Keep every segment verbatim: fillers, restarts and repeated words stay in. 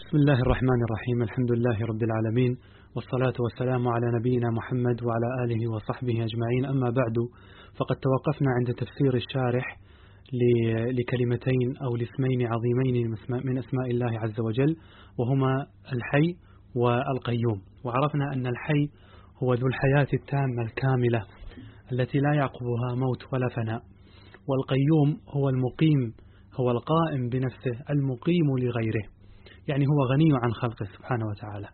بسم الله الرحمن الرحيم. الحمد لله رب العالمين، والصلاة والسلام على نبينا محمد وعلى آله وصحبه أجمعين. أما بعد، فقد توقفنا عند تفسير الشارح لكلمتين أو لاسمين عظيمين من أسماء الله عز وجل، وهما الحي والقيوم. وعرفنا أن الحي هو ذو الحياة التامة الكاملة التي لا يعقبها موت ولا فناء، والقيوم هو المقيم، هو القائم بنفسه المقيم لغيره، يعني هو غني عن خلقه سبحانه وتعالى.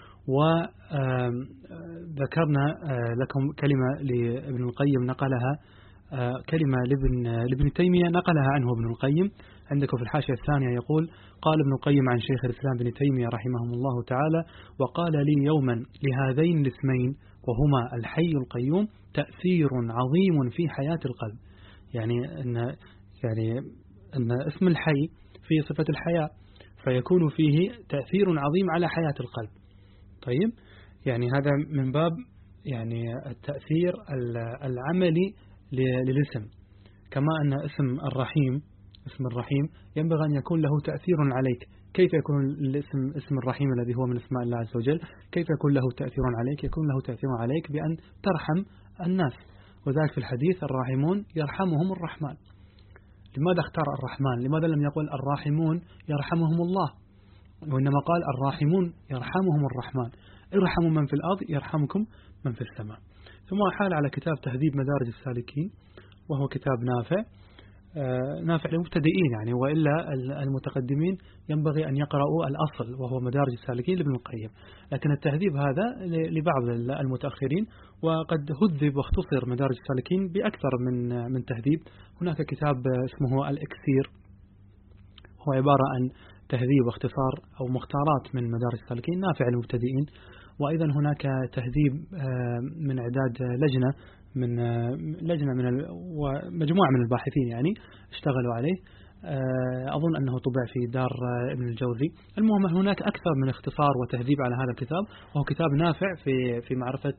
وذكرنا لكم كلمة لابن القيم نقلها، كلمة لابن, لابن تيمية نقلها عنه ابن القيم. عندكم في الحاشية الثانية يقول: قال ابن القيم عن شيخ الإسلام ابن تيمية رحمه الله تعالى: وقال لي يوما لهذين الاسمين وهما الحي القيوم تأثير عظيم في حياة القلب. يعني أن, يعني أن اسم الحي فيه صفة الحياة، فيكون فيه تأثير عظيم على حياة القلب. طيب، يعني هذا من باب يعني التأثير العملي للاسم، كما أن اسم الرحيم اسم الرحيم ينبغي أن يكون له تأثير عليك. كيف يكون الاسم اسم الرحيم الذي هو من اسماء الله عز وجل كيف يكون له تأثير عليك؟ يكون له تأثير عليك بأن ترحم الناس، وذلك في الحديث: الراحمون يرحمهم الرحمن. لماذا اختار الرحمن؟ لماذا لم يقل الراحمون يرحمهم الله؟ وإنما قال الراحمون يرحمهم الرحمن. ارحموا من في الأرض يرحمكم من في السماء. ثم حال على كتاب تهذيب مدارج السالكين، وهو كتاب نافع نافع للمبتدئين يعني، وإلا المتقدمين ينبغي أن يقرأوا الأصل وهو مدارج السالكين لابن القيم. لكن التهذيب هذا لبعض المتأخرين، وقد هذب واختصر مدارج السالكين بأكثر من من تهذيب. هناك كتاب اسمه الإكسير، هو عبارة عن تهذيب واختصار أو مختارات من مدارج السالكين نافع للمبتدئين. وأيضا هناك تهذيب من إعداد لجنة من لجنة من ومجموعة من الباحثين يعني اشتغلوا عليه. أظن أنه طبع في دار ابن الجوزي. المهم هناك أكثر من اختصار وتهذيب على هذا الكتاب، وهو كتاب نافع في في معرفة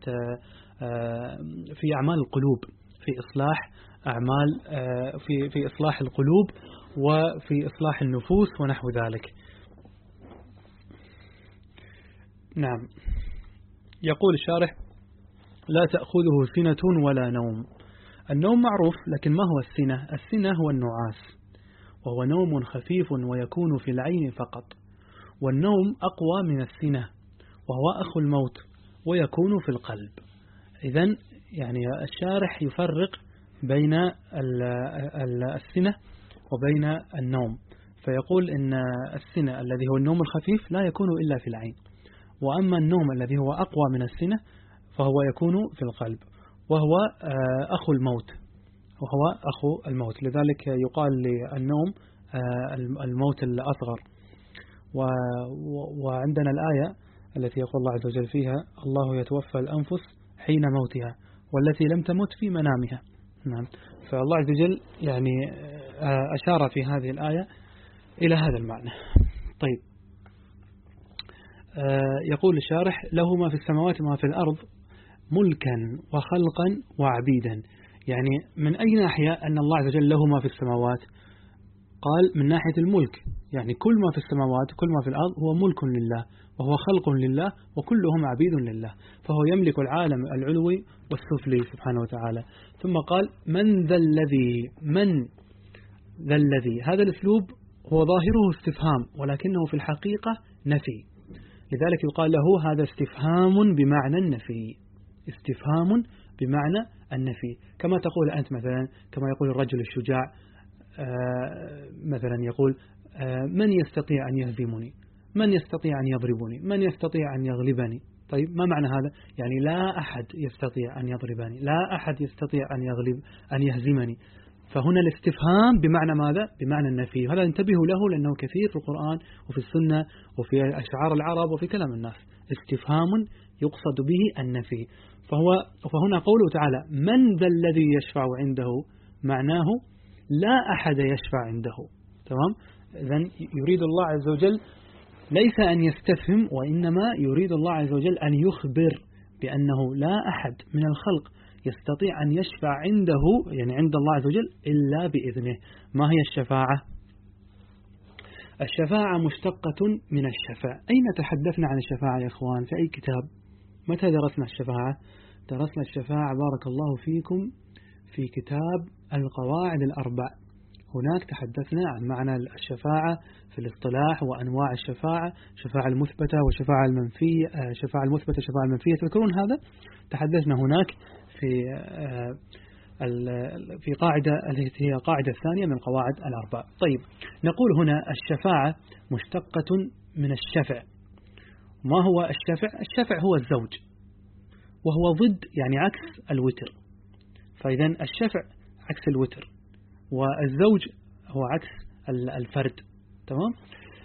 في أعمال القلوب، في إصلاح أعمال في في إصلاح القلوب وفي إصلاح النفوس ونحو ذلك. نعم. يقول الشارح: لا تأخذه سنة ولا نوم. النوم معروف، لكن ما هو السنة؟ السنة هو النعاس، وهو نوم خفيف ويكون في العين فقط. والنوم أقوى من السنة، وهو أخو الموت ويكون في القلب. إذن يعني الشارح يفرق بين السنة وبين النوم، فيقول إن السنة الذي هو النوم الخفيف لا يكون إلا في العين، وأما النوم الذي هو أقوى من السنة فهو يكون في القلب، وهو أخو الموت وهو أخو الموت. لذلك يقال للنوم الموت الأصغر. وعندنا الآية التي يقول الله عز وجل فيها: الله يتوفى الأنفس حين موتها والتي لم تمت في منامها. نعم. فالله عز وجل يعني أشار في هذه الآية إلى هذا المعنى. طيب، يقول الشارح: له ما في السماوات وما في الأرض ملكا وخلقا وعبيدا. يعني من أي ناحية أن الله عز وجل له ما في السماوات؟ قال من ناحية الملك، يعني كل ما في السماوات وكل ما في الأرض هو ملك لله، وهو خلق لله، وكلهم عبيد لله، فهو يملك العالم العلوي والسفلي سبحانه وتعالى. ثم قال: من ذا الذي من ذا الذي هذا الأسلوب هو ظاهره استفهام، ولكنه في الحقيقة نفي. لذلك يقال له هذا استفهام بمعنى النفي، استفهام بمعنى النفي. كما تقول أنت مثلا، كما يقول الرجل الشجاع مثلا، يقول: من يستطيع أن يهزمني؟ من يستطيع أن يضربني؟ من يستطيع أن يغلبني؟ طيب، ما معنى هذا؟ يعني لا أحد يستطيع أن يضربني، لا أحد يستطيع أن يغلب أن يهزمني. فهنا الاستفهام بمعنى ماذا؟ بمعنى النفي. هذا انتبهوا له، لأنه كثير في القرآن وفي السنة وفي أشعار العرب وفي كلام الناس استفهام يقصد به النفي. فهو فهنا قوله تعالى: من ذا الذي يشفع عنده، معناه لا أحد يشفع عنده. تمام؟ إذن يريد الله عز وجل ليس أن يستفهم، وإنما يريد الله عز وجل أن يخبر بأنه لا أحد من الخلق يستطيع أن يشفع عنده، يعني عند الله عز وجل، إلا بإذنه. ما هي الشفاعة؟ الشفاعة مشتقة من الشفاعة. أين تحدثنا عن الشفاعة يا إخوان؟ في أي كتاب؟ متى درسنا الشفاعة؟ درسنا الشفاعة بارك الله فيكم في كتاب القواعد الأربع. هناك تحدثنا عن معنى الشفاعة في الاصطلاح وأنواع الشفاعة، الشفاعة المثبتة والشفاعة المنفية، الشفاعة المثبتة والشفاعة المنفية، تذكرون هذا؟ تحدثنا هناك في في قاعدة التي هي القاعدة الثانية من القواعد الأربع. طيب، نقول هنا الشفاعة مشتقة من الشفع. ما هو الشفع؟ الشفع هو الزوج، وهو ضد يعني عكس الوتر. فإذا الشفع عكس الوتر، والزوج هو عكس الفرد. تمام؟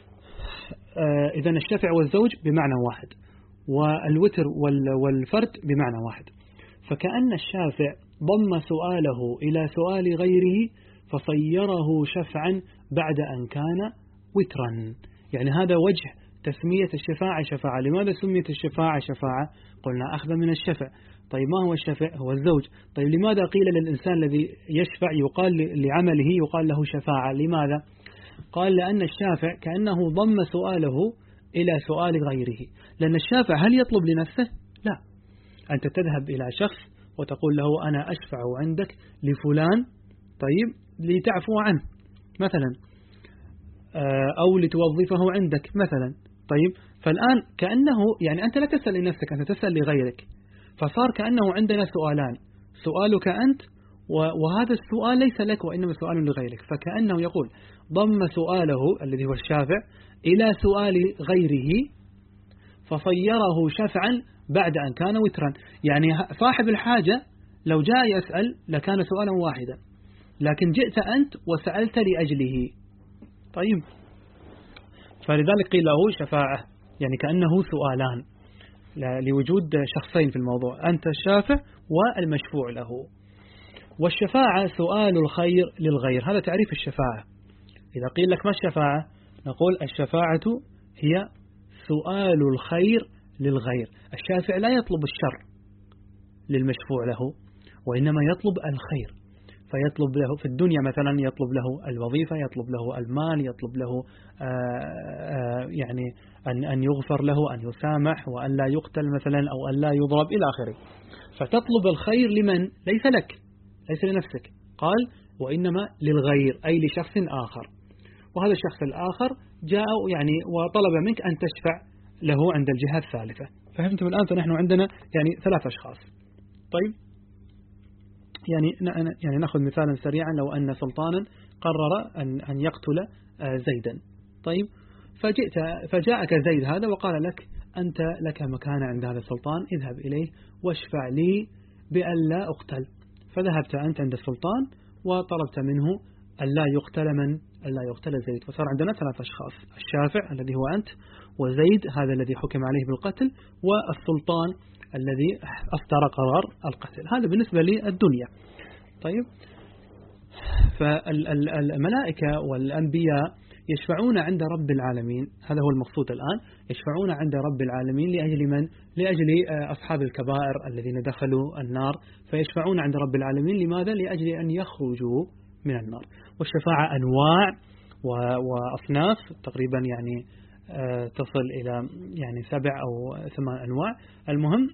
آه إذا الشفع والزوج بمعنى واحد، والوتر والفرد بمعنى واحد. فكأن الشافع ضم سؤاله إلى سؤال غيره فصيره شفعا بعد أن كان وترا. يعني هذا وجه تسمية الشفاعة شفاعة. لماذا سميت الشفاعة شفاعة؟ قلنا أخذ من الشفع. طيب، ما هو الشفع؟ هو الزوج. طيب، لماذا قيل للإنسان الذي يشفع يقال لعمله يقال له شفاعة؟ لماذا؟ قال لأن الشافع كأنه ضم سؤاله إلى سؤال غيره. لأن الشافع هل يطلب لنفسه؟ لا. أنت تذهب إلى شخص وتقول له أنا أشفع عندك لفلان، طيب، لتعفو عنه مثلا، أو لتوظفه عندك مثلا. طيب، فالآن كأنه يعني أنت لا تسأل لنفسك، أنت تسأل لغيرك. فصار كأنه عندنا سؤالان، سؤالك أنت وهذا السؤال ليس لك وإنما سؤال لغيرك. فكأنه يقول ضم سؤاله الذي هو الشافع إلى سؤال غيره فصيره شفعا بعد أن كان وترا. يعني صاحب الحاجة لو جاء يسأل لكان سؤالا واحدا، لكن جئت أنت وسألت لأجله. طيب، فلذلك قيل له شفاعة، يعني كأنه سؤالان لوجود شخصين في الموضوع، أنت الشافع والمشفوع له. والشفاعة سؤال الخير للغير. هذا تعريف الشفاعة. إذا قيل لك ما الشفاعة؟ نقول الشفاعة هي سؤال الخير للغير. الشافع لا يطلب الشر للمشفوع له، وإنما يطلب الخير. فيطلب له في الدنيا مثلا، يطلب له الوظيفة، يطلب له المال، يطلب له آآ آآ يعني أن أن يغفر له، أن يسامح، وأن لا يقتل مثلا، أو أن لا يضرب إلى آخره. فتطلب الخير لمن؟ ليس لك، ليس لنفسك. قال وإنما للغير، أي لشخص آخر. وهذا الشخص الآخر جاء يعني وطلب منك أن تشفع له عند الجهة الثالثة. فهمتم الآن؟ فنحن عندنا يعني ثلاث أشخاص. طيب، يعني يعني نأخذ مثالا سريعا. لو أن سلطانا قرر أن أن يقتل زيدا، طيب، فجئت فجاءك زيد هذا وقال لك أنت لك مكان عند هذا السلطان، اذهب إليه واشفع لي بأن لا أقتل. فذهبت أنت عند السلطان وطلبت منه أن لا يقتل من؟ أن لا يقتل زيد. فصار عندنا ثلاث أشخاص: الشافع الذي هو أنت، وزيد هذا الذي حكم عليه بالقتل، والسلطان الذي أصدر قرار القتل. هذا بالنسبة للدنيا. طيب، فالملائكة والأنبياء يشفعون عند رب العالمين. هذا هو المقصود الآن، يشفعون عند رب العالمين لأجل من؟ لأجل أصحاب الكبائر الذين دخلوا النار، فيشفعون عند رب العالمين. لماذا؟ لأجل أن يخرجوا من النار. والشفاعة أنواع وأصناف تقريبا، يعني تصل إلى يعني سبع أو ثمان أنواع. المهم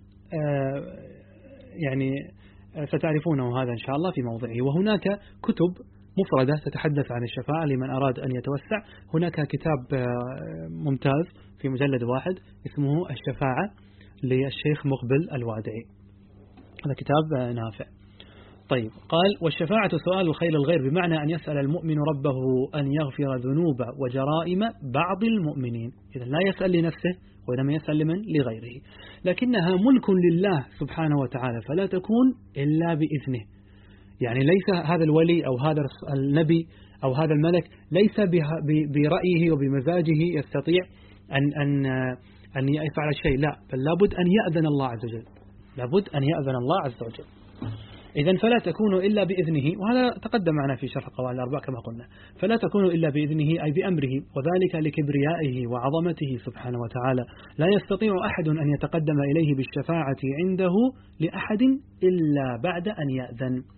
يعني ستعرفونه هذا إن شاء الله في موضعه. وهناك كتب مفردة تتحدث عن الشفاعة لمن أراد أن يتوسع. هناك كتاب ممتاز في مجلد واحد اسمه الشفاعة للشيخ مقبل الوادعي، هذا كتاب نافع. طيب، قال والشفاعة سؤال الخير للغير، بمعنى أن يسأل المؤمن ربه أن يغفر ذنوب وجرائم بعض المؤمنين. إذا لا يسأل لنفسه وإنما يسأل لمن؟ لغيره. لكنها ملك لله سبحانه وتعالى، فلا تكون إلا بإذنه. يعني ليس هذا الولي أو هذا النبي أو هذا الملك ليس برأيه وبمزاجه يستطيع أن أن أن يفعل شيء، لا، بل لابد أن يأذن الله عز وجل، لابد أن يأذن الله عز وجل. إذن فلا تكون إلا بإذنه، وهذا تقدم معنا في شرح القواعد الأربع كما قلنا. فلا تكون إلا بإذنه أي بأمره، وذلك لكبريائه وعظمته سبحانه وتعالى. لا يستطيع أحد أن يتقدم إليه بالشفاعة عنده لأحد إلا بعد أن يأذن.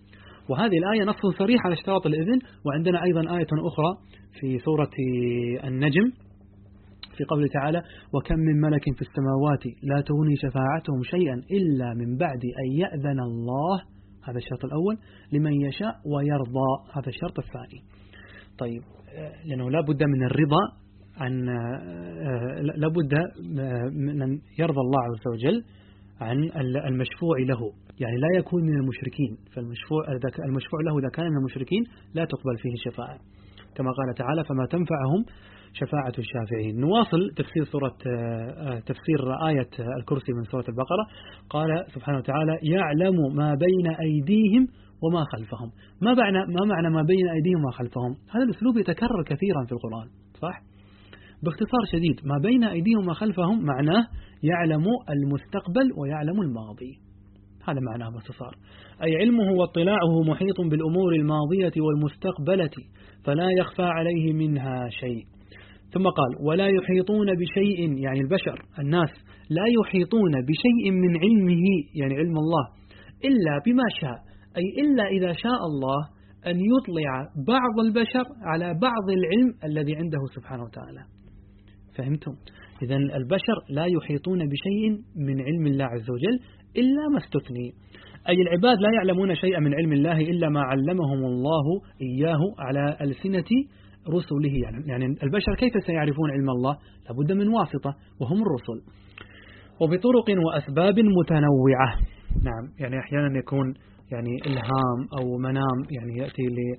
وهذه الآية نص صريح على اشتراط الإذن. وعندنا أيضا آية أخرى في سورة النجم في قوله تعالى وكم من ملك في السماوات لا تغني شفاعتهم شيئا إلا من بعد أن يأذن الله، هذا الشرط الأول، لمن يشاء ويرضى، هذا الشرط الثاني. طيب لأنه لا بد من الرضا عن لا بد من أن يرضى الله عز وجل عن المشفوع له، يعني لا يكون من المشركين، فالمشفوع المشفوع له إذا كان من المشركين لا تقبل فيه الشفاعة، كما قال تعالى فما تنفعهم شفاعة الشافعين. نواصل تفسير سورة تفسير آية الكرسي من سورة البقرة. قال سبحانه وتعالى يعلم ما بين أيديهم وما خلفهم. ما معنى ما معنى ما بين أيديهم وما خلفهم؟ هذا الأسلوب يتكرر كثيرا في القرآن، صح؟ باختصار شديد ما بين أيديهم وما خلفهم معناه يعلم المستقبل ويعلم الماضي، هذا معناه باختصار، أي علمه واطلاعه محيط بالأمور الماضية والمستقبلة فلا يخفى عليه منها شيء. ثم قال ولا يحيطون بشيء، يعني البشر الناس لا يحيطون بشيء من علمه، يعني علم الله، إلا بما شاء، أي إلا إذا شاء الله أن يطلع بعض البشر على بعض العلم الذي عنده سبحانه وتعالى. فهمتم؟ إذن البشر لا يحيطون بشيء من علم الله عز وجل إلا ما استثني، أي العباد لا يعلمون شيئا من علم الله إلا ما علمهم الله إياه على ألسنة رسله. يعني, يعني البشر كيف سيعرفون علم الله؟ لابد من واسطة وهم الرسل، وبطرق وأسباب متنوعة. نعم، يعني أحيانا يكون يعني إلهام أو منام، يعني يأتي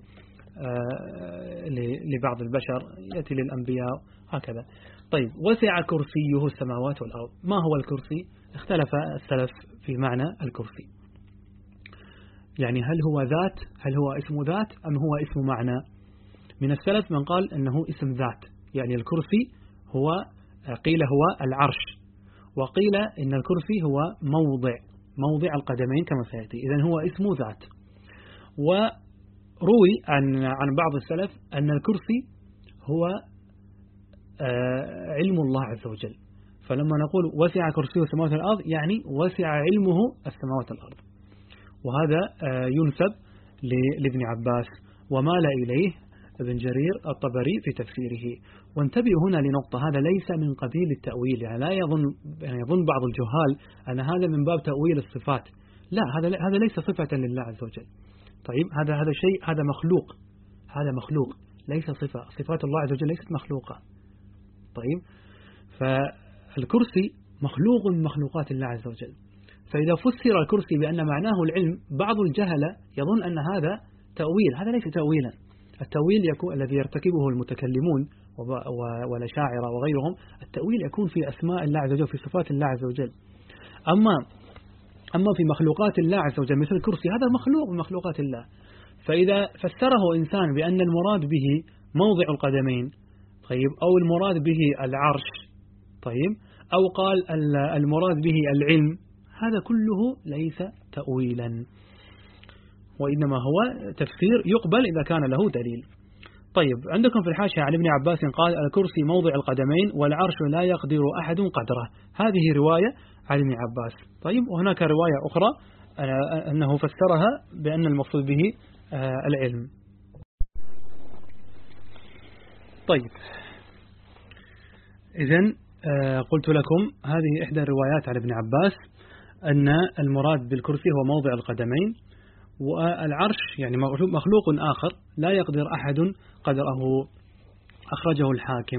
لبعض البشر، يأتي للأنبياء هكذا. طيب وسع كرسيه السماوات والأرض. ما هو الكرسي؟ اختلف السلف في معنى الكرسي، يعني هل هو ذات، هل هو اسم ذات أم هو اسم معنى؟ من السلف من قال أنه اسم ذات، يعني الكرسي هو قيل هو العرش، وقيل إن الكرسي هو موضع موضع القدمين كما سيأتي، إذن هو اسم ذات. وروي عن عن بعض السلف أن الكرسي هو علم الله عز وجل، فلما نقول وسع كرسيه السماوات والأرض يعني وسع علمه السماوات والأرض، وهذا ينسب لابن عباس ومال إليه ابن جرير الطبري في تفسيره. وانتبهوا هنا لنقطة، هذا ليس من قبيل التأويل، يعني لا يظن يعني يظن بعض الجهال أن هذا من باب تأويل الصفات، لا، هذا هذا ليس صفة لله عز وجل. طيب هذا هذا شيء، هذا مخلوق، هذا مخلوق ليس صفة، صفات الله عز وجل ليست مخلوقة. طيب فالكرسي مخلوق من مخلوقات الله عز وجل، فإذا فسر الكرسي بأن معناه العلم بعض الجهلة يظن أن هذا تأويل، هذا ليس تأويلا. التأويل يكون الذي يرتكبه المتكلمون والأشاعرة وغيرهم، التأويل يكون في أسماء الله عز وجل، في صفات الله عز وجل. أما أما في مخلوقات الله عز وجل مثل الكرسي، هذا مخلوق من مخلوقات الله. فإذا فسره إنسان بأن المراد به موضع القدمين، طيب، أو المراد به العرش، طيب، أو قال المراد به العلم، هذا كله ليس تأويلا، وإنما هو تفسير يقبل إذا كان له دليل. طيب عندكم في الحاشية عن ابن عباس قال الكرسي موضع القدمين والعرش لا يقدر أحد قدره، هذه رواية عن ابن عباس. طيب وهناك رواية أخرى أنه فسرها بأن المقصود به العلم. طيب إذن قلت لكم هذه إحدى الروايات عن ابن عباس أن المراد بالكرسي هو موضع القدمين، والعرش يعني مخلوق آخر لا يقدر أحد قدره، أخرجه الحاكم.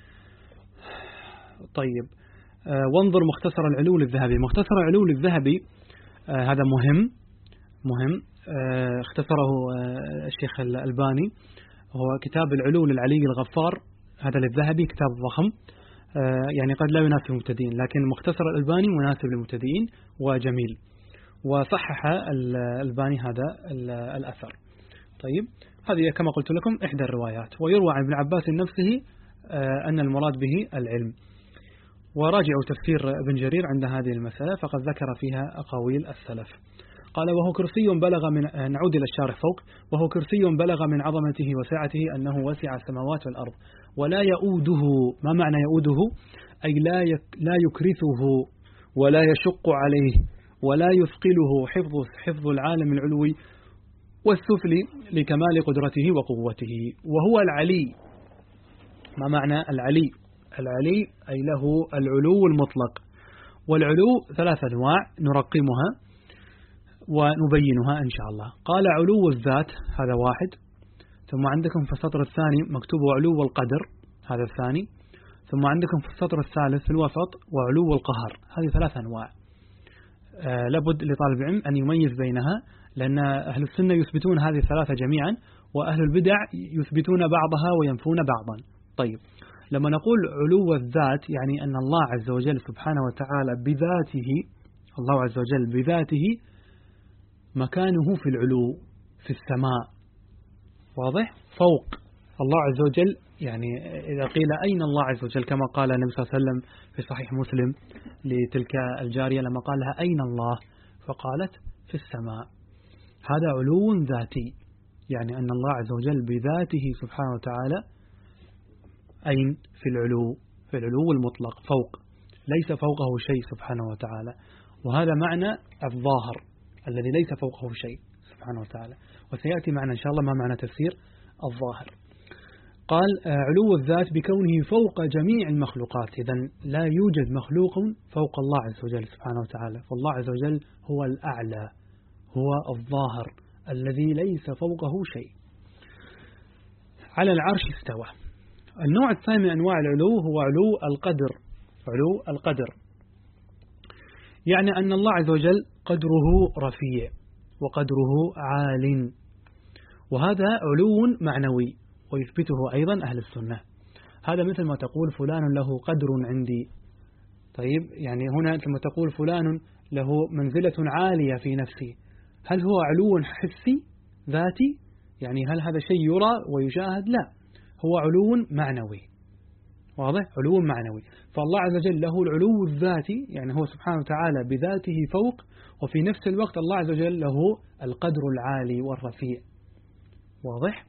طيب وانظر مختصر العلول الذهبي. مختصر العلول الذهبي هذا مهم مهم اختصره الشيخ الألباني، هو كتاب العلول العلي الغفار، هذا للذهبي كتاب ضخم، يعني قد لا يناسب المبتدئين، لكن مختصر الألباني مناسب للمبتدئين وجميل، وصحح الألباني هذا الأثر. طيب هذه كما قلت لكم إحدى الروايات. ويروى عن ابن عباس نفسه أن المراد به العلم. وراجعوا تفسير ابن جرير عند هذه المسألة فقد ذكر فيها أقاويل السلف. قال وهو كرسي بلغ من، نعود إلى الشارح فوق، وهو كرسي بلغ من عظمته وسعته أنه وسع السماوات والأرض ولا يؤوده. ما معنى يؤوده؟ أي لا لا يكرثه ولا يشق عليه ولا يثقله حفظ حفظ العالم العلوي والسفلي لكمال قدرته وقوته، وهو العلي. ما معنى العلي؟ العلي أي له العلو المطلق، والعلو ثلاث أنواع نرقمها ونبينها إن شاء الله. قال علو الذات، هذا واحد. ثم عندكم في السطر الثاني مكتوب علو القدر، هذا الثاني. ثم عندكم في السطر الثالث في الوسط وعلو القهر، هذه ثلاث أنواع. آه لابد لطالب العلم أن يميز بينها، لأن أهل السنة يثبتون هذه الثلاثة جميعا، وأهل البدع يثبتون بعضها وينفون بعضا. طيب، لما نقول علو الذات يعني أن الله عز وجل سبحانه وتعالى بذاته، الله عز وجل بذاته مكانه في العلو في السماء، واضح؟ فوق الله عز وجل. يعني إذا قيل أين الله عز وجل، كما قال النبي صلى الله عليه وسلم في صحيح مسلم لتلك الجارية لما قال لها أين الله، فقالت في السماء. هذا علو ذاتي، يعني أن الله عز وجل بذاته سبحانه وتعالى أين؟ في العلو، في العلو المطلق، فوق، ليس فوقه شيء سبحانه وتعالى. وهذا معنى الظاهر الذي ليس فوقه شيء سبحانه وتعالى، وسيأتي معنا إن شاء الله ما معنى تفسير الظاهر. قال علو الذات بكونه فوق جميع المخلوقات، إذن لا يوجد مخلوق فوق الله عز وجل سبحانه وتعالى، فالله عز وجل هو الأعلى، هو الظاهر الذي ليس فوقه شيء. على العرش استوى. النوع الثاني من أنواع العلو هو علو القدر، علو القدر يعني أن الله عز وجل قدره رفيع وقدره عال، وهذا علو معنوي ويثبته أيضا أهل السنة. هذا مثل ما تقول فلان له قدر عندي. طيب، يعني هنا مثل تقول فلان له منزلة عالية في نفسي، هل هو علو حسي ذاتي؟ يعني هل هذا شيء يرى ويشاهد؟ لا، هو علو معنوي، واضح؟ علو معنوي. فالله عز وجل له العلو الذاتي، يعني هو سبحانه وتعالى بذاته فوق، وفي نفس الوقت الله عز وجل له القدر العالي والرفيع، واضح؟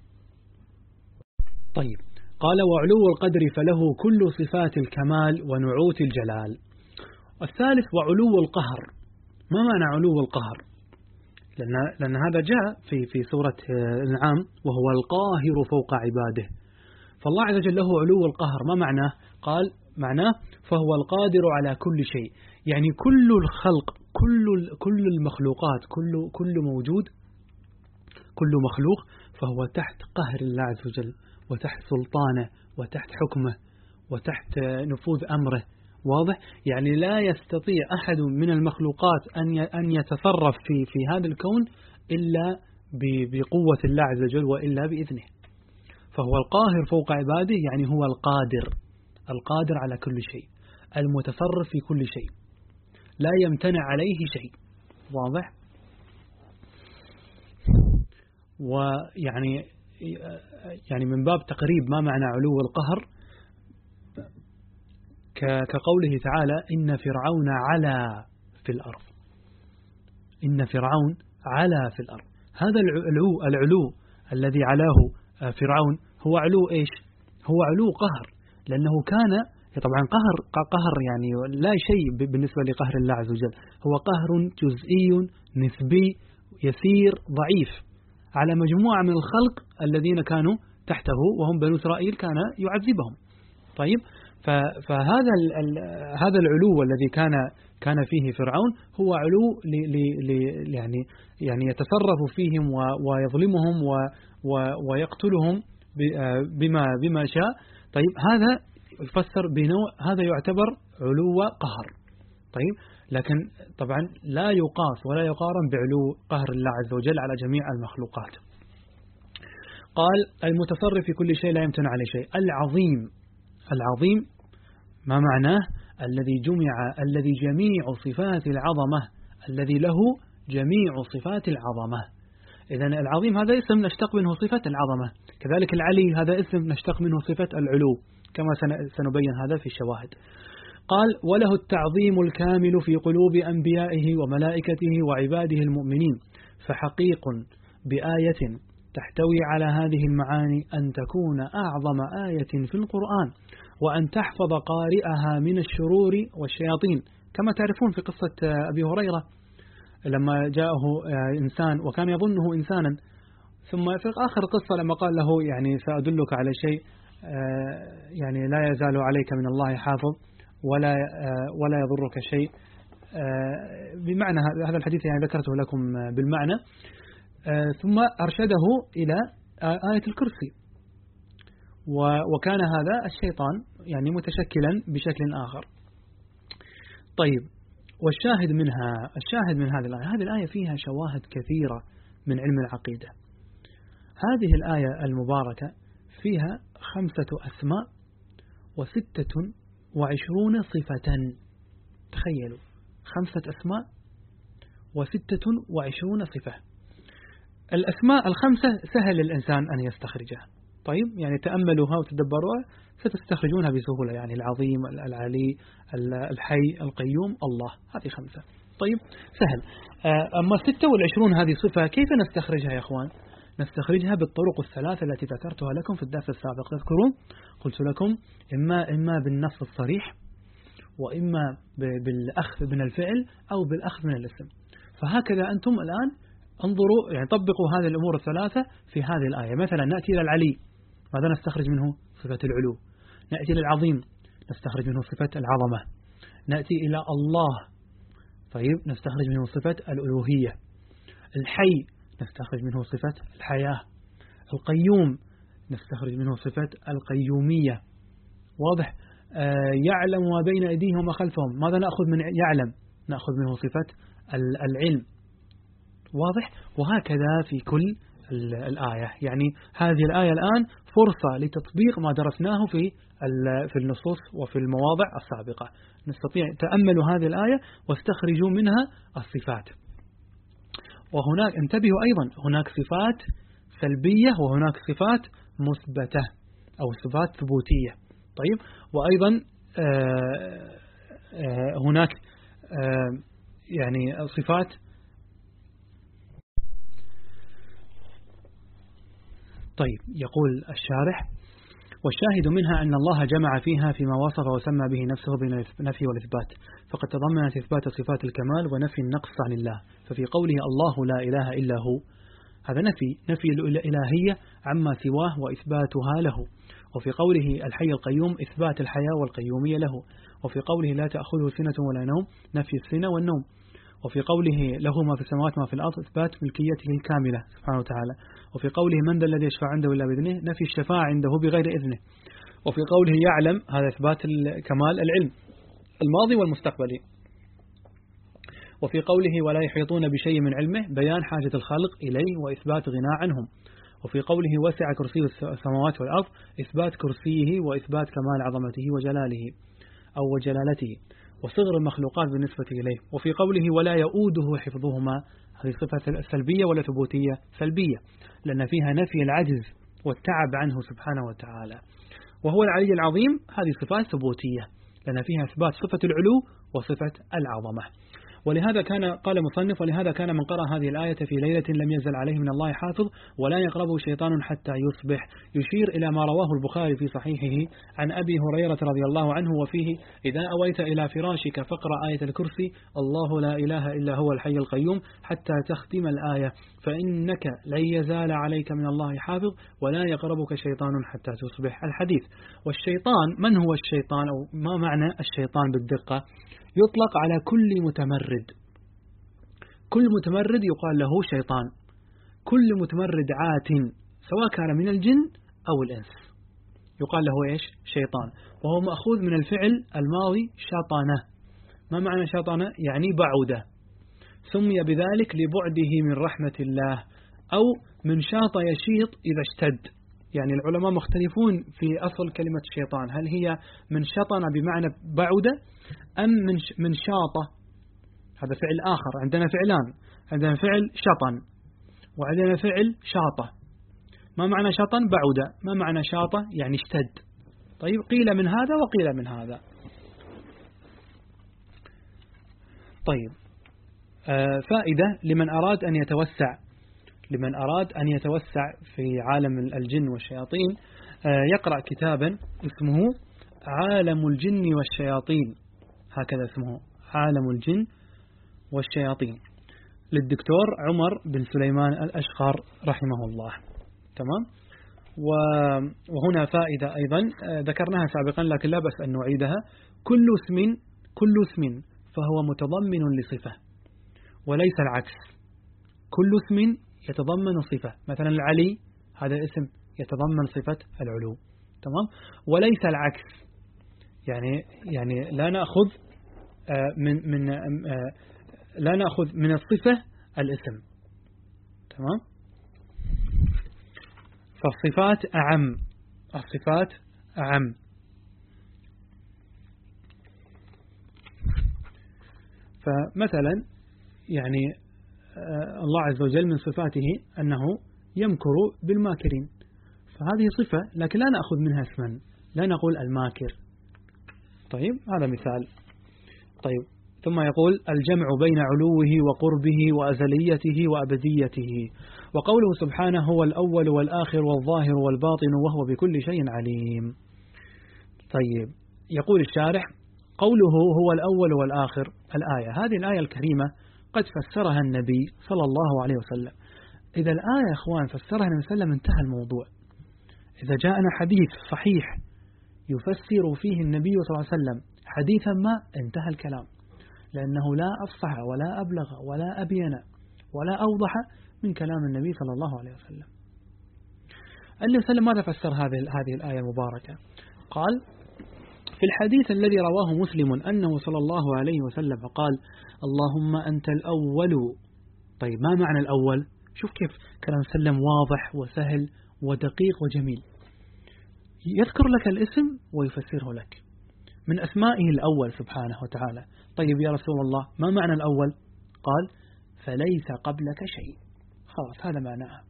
طيب، قال وعلو القدر فله كل صفات الكمال ونعوت الجلال. الثالث وعلو القهر. ما معنى علو القهر؟ لأن, لأن هذا جاء في, في سورة الأنعام وهو القاهر فوق عباده، فالله عز وجل له علو القهر. ما معناه؟ قال معناه فهو القادر على كل شيء، يعني كل الخلق، كل كل المخلوقات، كل كل موجود، كل مخلوق فهو تحت قهر الله عز وجل وتحت سلطانه وتحت حكمه وتحت نفوذ أمره، واضح؟ يعني لا يستطيع أحد من المخلوقات أن أن يتصرف في في هذا الكون إلا بقوة الله عز وجل وإلا بإذنه. فهو القاهر فوق عباده، يعني هو القادر، القادر على كل شيء، المتصرف في كل شيء، لا يمتنع عليه شيء، واضح؟ ويعني يعني من باب تقريب ما معنى علو القهر، كقوله تعالى إن فرعون علا في الأرض، إن فرعون علا في الأرض. هذا العلو, العلو الذي علاه فرعون هو علو إيش؟ هو علو قهر، لأنه كان طبعا قهر قهر يعني لا شيء بالنسبة لقهر الله عز وجل، هو قهر جزئي نسبي يسير ضعيف على مجموعة من الخلق الذين كانوا تحته وهم بنو إسرائيل، كان يعذبهم. طيب، فهذا هذا العلو الذي كان كان فيه فرعون هو علو ل ل يعني يعني يتصرف فيهم ويظلمهم ويقتلهم بما بما شاء. طيب، هذا يفسر بنوع، هذا يعتبر علو قهر. طيب، لكن طبعا لا يقاس ولا يقارن بعلو قهر الله عز وجل على جميع المخلوقات. قال المتصرف في كل شيء لا يمتنع عليه شيء. العظيم، العظيم ما معناه؟ الذي جمع الذي جميع صفات العظمة، الذي له جميع صفات العظمة. إذن العظيم هذا اسم نشتق منه صفة العظمة، كذلك العلي هذا اسم نشتق منه صفة العلو، كما سنبين هذا في الشواهد. قال وله التعظيم الكامل في قلوب أنبيائه وملائكته وعباده المؤمنين، فحقيق بآية تحتوي على هذه المعاني أن تكون أعظم آية في القرآن، وأن تحفظ قارئها من الشرور والشياطين، كما تعرفون في قصة أبي هريرة لما جاءه إنسان وكان يظنه إنسانا ثم في آخر القصة لما قال له يعني سأدلك على شيء يعني لا يزال عليك من الله حافظ ولا ولا يضرك شيء، بمعنى هذا الحديث يعني ذكرته لكم بالمعنى. ثم أرشده إلى آية الكرسي، وكان هذا الشيطان يعني متشكلا بشكل آخر. طيب، والشاهد منها الشاهد من هذه الآية، هذه الآية فيها شواهد كثيرة من علم العقيدة. هذه الآية المباركة فيها خمسة أسماء وستة وعشرون صفة. تخيلوا، خمسة أسماء وستة وعشرون صفة. الأسماء الخمسة سهل للإنسان أن يستخرجها. طيب، يعني تأملوها وتدبروها ستستخرجونها بسهولة، يعني العظيم، العلي، الحي، القيوم، الله، هذه خمسة. طيب، سهل. أما ستة والعشرون هذه صفة كيف نستخرجها يا أخوان؟ نستخرجها بالطرق الثلاثة التي ذكرتها لكم في الدرس السابق. تذكرون قلت لكم إما إما بالنص الصريح، وإما بالأخذ من الفعل، أو بالأخذ من الاسم. فهكذا أنتم الآن انظروا، يعني طبقوا هذه الأمور الثلاثة في هذه الآية. مثلا نأتي إلى العلي، ماذا نستخرج منه؟ صفة العلو. نأتي إلى العظيم، نستخرج منه صفة العظمة. نأتي إلى الله، طيب نستخرج منه صفة الألوهية. الحي نستخرج منه صفة الحياة. القيوم نستخرج منه صفة القيومية. واضح؟ آه يعلم ما بين أيديهم وما خلفهم، ماذا نأخذ من يعلم؟ نأخذ منه صفة العلم. واضح؟ وهكذا في كل الآية. يعني هذه الآية الآن فرصة لتطبيق ما درسناه في في النصوص وفي المواضع السابقة. نستطيع تأملوا هذه الآية واستخرجوا منها الصفات. وهناك انتبهوا أيضا، هناك صفات سلبية وهناك صفات مثبتة أو صفات ثبوتية. طيب، وأيضا آآ آآ هناك آآ يعني صفات طيب. يقول الشارح: والشاهد منها أن الله جمع فيها فيما وصف وسمى به نفسه بين النفي والإثبات، فقد تضمنت إثبات صفات الكمال ونفي النقص عن الله. ففي قوله الله لا إله إلا هو، هذا نفي نفي الإلهية عما سواه وإثباتها له. وفي قوله الحي القيوم إثبات الحياة والقيومية له. وفي قوله لا تأخذه سنة ولا نوم نفي السنة والنوم. وفي قوله له ما في السماوات ما في الأرض إثبات ملكيته الكاملة سبحانه وتعالى. وفي قوله من ذا الذي يشفع عنده إلا بإذنه نفي الشفاعة عنده بغير إذنه. وفي قوله يعلم، هذا إثبات كمال العلم الماضي والمستقبلي. وفي قوله ولا يحيطون بشيء من علمه بيان حاجة الخلق إليه وإثبات غنى عنهم. وفي قوله وسع كرسيه السماوات والأرض إثبات كرسيه وإثبات كمال عظمته وجلاله أو وجلالته وصغر المخلوقات بالنسبة إليه. وفي قوله ولا يؤوده حفظهما، هذه صفة سلبية ولا ثبوتية؟ سلبية، لأن فيها نفي العجز والتعب عنه سبحانه وتعالى. وهو العلي العظيم، هذه صفات ثبوتية لأن فيها إثبات صفة العلو وصفة العظمة. ولهذا كان قال مصنف: ولهذا كان من قرأ هذه الآية في ليلة لم يزل عليه من الله حافظ ولا يقربه شيطان حتى يصبح، يشير إلى ما رواه البخاري في صحيحه عن أبي هريرة رضي الله عنه وفيه: إذا أويت إلى فراشك فاقرأ آية الكرسي الله لا إله إلا هو الحي القيوم حتى تختم الآية، فإنك لن يزال عليك من الله حافظ ولا يقربك شيطان حتى تصبح. الحديث. والشيطان، من هو الشيطان أو ما معنى الشيطان بالدقة؟ يطلق على كل متمرد. كل متمرد يقال له شيطان. كل متمرد عات سواء كان من الجن أو الإنس يقال له إيش؟ شيطان. وهو مأخوذ من الفعل الماضي شطنة. ما معنى شطنة؟ يعني بعودة. سمي بذلك لبعده من رحمة الله، أو من شاط يشيط إذا اشتد. يعني العلماء مختلفون في أصل كلمة شيطان، هل هي من شطن بمعنى بعودة أم من من شاطة؟ هذا فعل آخر. عندنا فعلان، عندنا فعل شطن وعندنا فعل شاطة. ما معنى شطن؟ بعودة. ما معنى شاطة؟ يعني اشتد. طيب، قيل من هذا وقيل من هذا. طيب، آه فائدة لمن أراد أن يتوسع لمن أراد أن يتوسع في عالم الجن والشياطين، آه يقرأ كتابا اسمه عالم الجن والشياطين، هكذا اسمه، عالم الجن والشياطين، للدكتور عمر بن سليمان الأشقر رحمه الله. تمام. وهنا فائدة أيضا ذكرناها سابقا لكن لا بأس أن نعيدها. كل اسم كل اسم فهو متضمن لصفة وليس العكس. كل اسم يتضمن صفة، مثلا العلي هذا اسم يتضمن صفة العلو. تمام. وليس العكس، يعني يعني لا نأخذ من من لا نأخذ من الصفة الاسم. تمام. فالصفات أعم، الصفات أعم. فمثلا يعني الله عز وجل من صفاته أنه يمكر بالماكرين، فهذه صفة لكن لا نأخذ منها اسما، لا نقول الماكر. طيب هذا مثال. طيب ثم يقول الجمع بين علوه وقربه وأزليته وأبديته. وقوله سبحانه هو الأول والآخر والظاهر والباطن وهو بكل شيء عليم. طيب يقول الشارح قوله هو الأول والآخر، الآية هذه الآية الكريمة قد فسرها النبي صلى الله عليه وسلم. إذا الآية يا أخوان فسرها النبي صلى الله عليه وسلم انتهى الموضوع. إذا جاءنا حديث صحيح يفسر فيه النبي صلى الله عليه وسلم حديثا ما انتهى الكلام، لأنه لا أفصح ولا أبلغ ولا أبين ولا أوضح من كلام النبي صلى الله عليه وسلم. النبي صلى الله عليه وسلم ماذا فسر هذه هذه الآية المباركة؟ قال في الحديث الذي رواه مسلم أنه صلى الله عليه وسلم قال اللهم أنت الأول. طيب ما معنى الأول؟ شوف كيف كلام سلم واضح وسهل ودقيق وجميل. يذكر لك الاسم ويفسره لك من أسمائه الأول سبحانه وتعالى. طيب يا رسول الله ما معنى الأول؟ قال فليس قبلك شيء. خلاص هذا معناها،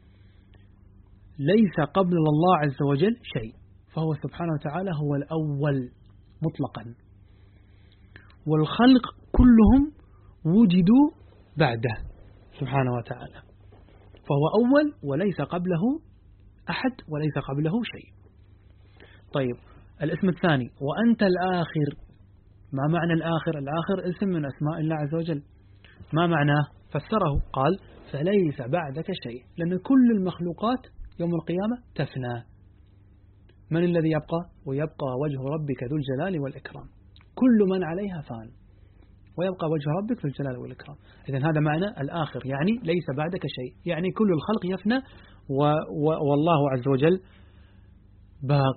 ليس قبل الله عز وجل شيء، فهو سبحانه وتعالى هو الأول مطلقا، والخلق كلهم وجدوا بعده سبحانه وتعالى، فهو أول وليس قبله أحد وليس قبله شيء. طيب الاسم الثاني وأنت الآخر. ما معنى الآخر؟ الآخر اسم من أسماء الله عز وجل. ما معناه؟ فسره قال فليس بعدك شيء، لأن كل المخلوقات يوم القيامة تفنى. من الذي يبقى؟ ويبقى وجه ربك ذو الجلال والإكرام. كل من عليها فان ويبقى وجه ربك ذو الجلال والإكرام. إذن هذا معنى الآخر، يعني ليس بعدك شيء، يعني كل الخلق يفنى و و والله عز وجل باق.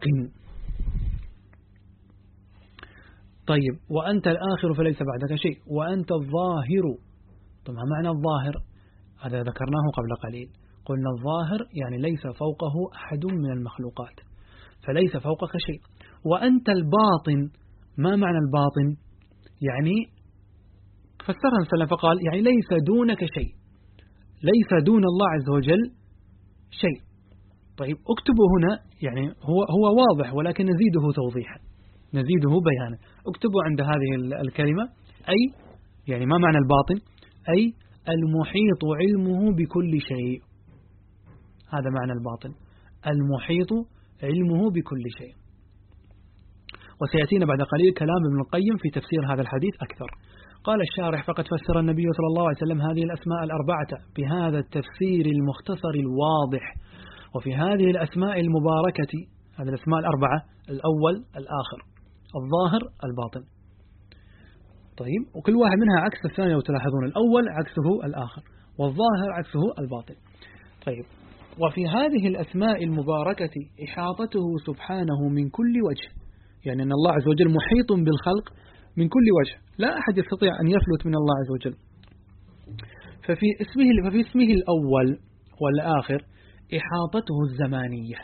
طيب وأنت الآخر فليس بعدك شيء وأنت الظاهر. طبعا معنى الظاهر هذا ذكرناه قبل قليل، قلنا الظاهر يعني ليس فوقه أحد من المخلوقات، فليس فوقك شيء. وأنت الباطن. ما معنى الباطن؟ يعني فسرها السلام فقال يعني ليس دونك شيء، ليس دون الله عز وجل شيء. طيب اكتبوا هنا، يعني هو هو واضح ولكن نزيده توضيحا، نزيده بيانا. اكتبوا عند هذه الكلمة أي، يعني ما معنى الباطن؟ أي المحيط علمه بكل شيء. هذا معنى الباطن، المحيط علمه بكل شيء. وسيأتينا بعد قليل كلام ابن القيم في تفسير هذا الحديث أكثر. قال الشارح فقد فسر النبي صلى الله عليه وسلم هذه الأسماء الأربعة بهذا التفسير المختصر الواضح. وفي هذه الأسماء المباركة، هذه الأسماء الأربعة، الأول الآخر الظاهر الباطن. طيب وكل واحد منها عكس الثاني لو تلاحظون، الأول عكسه الآخر والظاهر عكسه الباطن. طيب وفي هذه الأسماء المباركة إحاطته سبحانه من كل وجه، يعني أن الله عز وجل محيط بالخلق من كل وجه، لا أحد يستطيع أن يفلت من الله عز وجل. ففي اسمه, ففي اسمه الأول والآخر إحاطته الزمانية،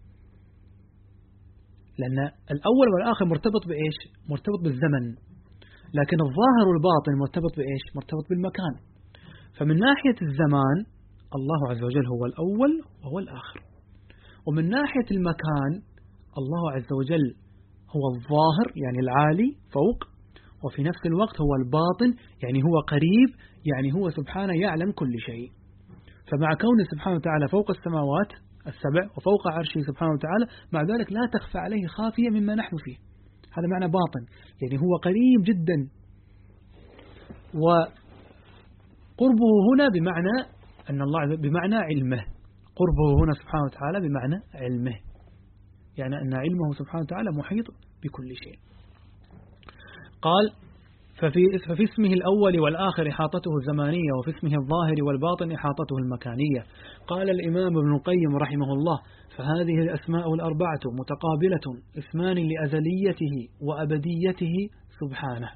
لأن الأول والآخر مرتبط بإيش؟ مرتبط بالزمن، لكن الظاهر والباطن مرتبط بإيش؟ مرتبط بالمكان. فمن ناحية الزمان الله عز وجل هو الأول وهو الآخر، ومن ناحية المكان الله عز وجل هو الظاهر يعني العالي فوق، وفي نفس الوقت هو الباطن يعني هو قريب، يعني هو سبحانه يعلم كل شيء. فمع كونه سبحانه وتعالى فوق السماوات السبع وفوق عرشه سبحانه وتعالى، مع ذلك لا تخفى عليه خافية مما نحن فيه. هذا معنى باطن، يعني هو قريب جدا. و قربه هنا بمعنى أن الله بمعنى علمه، قربه هنا سبحانه وتعالى بمعنى علمه، يعني أن علمه سبحانه وتعالى محيط بكل شيء. قال ففي, ففي اسمه الأول والآخر إحاطته الزمانية، وفي اسمه الظاهر والباطن إحاطته المكانية. قال الإمام ابن القيم رحمه الله: فهذه الأسماء الأربعة متقابلة، اسمان لأزليته وأبديته سبحانه،